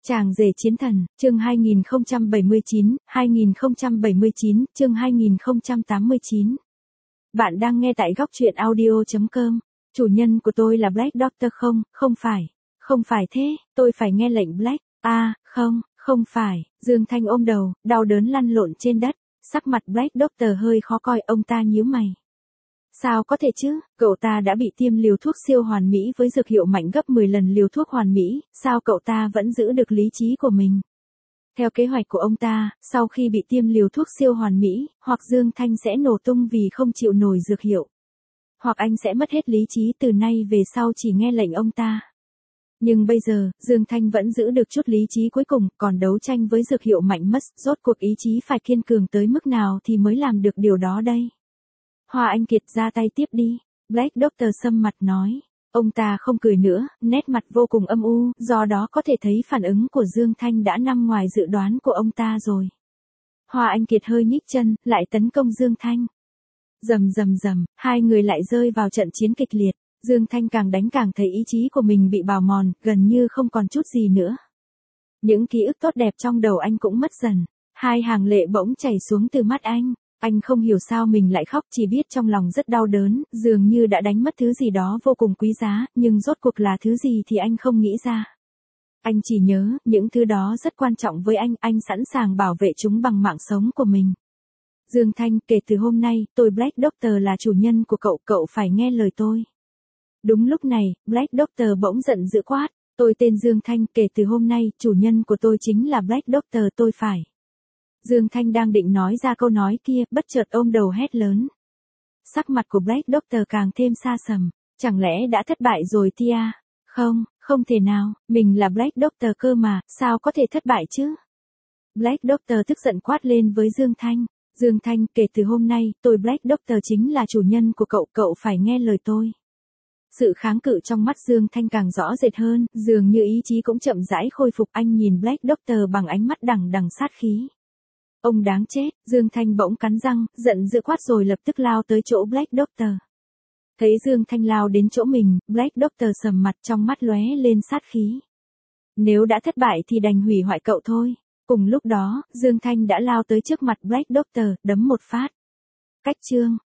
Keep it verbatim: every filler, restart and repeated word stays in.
Chàng rể chiến thần, chương hai nghìn không trăm bảy mươi chín, hai nghìn không trăm bảy mươi chín, chương hai nghìn không trăm tám mươi chín. Bạn đang nghe tại góc truyện audio chấm com. Chủ nhân của tôi là Black Doctor không, không phải. Không phải thế, tôi phải nghe lệnh Black. À, không, không phải. Dương Thanh ôm đầu, đau đớn lăn lộn trên đất. Sắc mặt Black Doctor hơi khó coi, ông ta nhíu mày. Sao có thể chứ, cậu ta đã bị tiêm liều thuốc siêu hoàn mỹ với dược hiệu mạnh gấp mười lần liều thuốc hoàn mỹ, sao cậu ta vẫn giữ được lý trí của mình? Theo kế hoạch của ông ta, sau khi bị tiêm liều thuốc siêu hoàn mỹ, hoặc Dương Thanh sẽ nổ tung vì không chịu nổi dược hiệu. Hoặc anh sẽ mất hết lý trí, từ nay về sau chỉ nghe lệnh ông ta. Nhưng bây giờ, Dương Thanh vẫn giữ được chút lý trí cuối cùng, còn đấu tranh với dược hiệu mạnh mất, rốt cuộc ý chí phải kiên cường tới mức nào thì mới làm được điều đó đây? Hoa Anh Kiệt ra tay tiếp đi, Black Doctor sâm mặt nói. Ông ta không cười nữa, nét mặt vô cùng âm u, do đó có thể thấy phản ứng của Dương Thanh đã nằm ngoài dự đoán của ông ta rồi. Hoa Anh Kiệt hơi nhích chân, lại tấn công Dương Thanh. Rầm rầm rầm, hai người lại rơi vào trận chiến kịch liệt. Dương Thanh càng đánh càng thấy ý chí của mình bị bào mòn, gần như không còn chút gì nữa. Những ký ức tốt đẹp trong đầu anh cũng mất dần. Hai hàng lệ bỗng chảy xuống từ mắt anh. Anh không hiểu sao mình lại khóc, chỉ biết trong lòng rất đau đớn, dường như đã đánh mất thứ gì đó vô cùng quý giá, nhưng rốt cuộc là thứ gì thì anh không nghĩ ra. Anh chỉ nhớ, những thứ đó rất quan trọng với anh, anh sẵn sàng bảo vệ chúng bằng mạng sống của mình. Dương Thanh, kể từ hôm nay, tôi Black Doctor là chủ nhân của cậu, cậu phải nghe lời tôi. Đúng lúc này, Black Doctor bỗng giận dữ quát, tôi tên Dương Thanh, kể từ hôm nay, chủ nhân của tôi chính là Black Doctor, tôi phải. Dương Thanh đang định nói ra câu nói kia, bất chợt ôm đầu hét lớn. Sắc mặt của Black Doctor càng thêm xa sầm, chẳng lẽ đã thất bại rồi Tia? Không, không thể nào, mình là Black Doctor cơ mà, sao có thể thất bại chứ? Black Doctor tức giận quát lên với Dương Thanh. Dương Thanh, kể từ hôm nay, tôi Black Doctor chính là chủ nhân của cậu, cậu phải nghe lời tôi. Sự kháng cự trong mắt Dương Thanh càng rõ rệt hơn, dường như ý chí cũng chậm rãi khôi phục, anh nhìn Black Doctor bằng ánh mắt đằng đằng sát khí. Ông đáng chết, Dương Thanh bỗng cắn răng, giận dữ quát rồi lập tức lao tới chỗ Black Doctor. Thấy Dương Thanh lao đến chỗ mình, Black Doctor sầm mặt, trong mắt lóe lên sát khí. Nếu đã thất bại thì đành hủy hoại cậu thôi. Cùng lúc đó, Dương Thanh đã lao tới trước mặt Black Doctor, đấm một phát. Cách chương,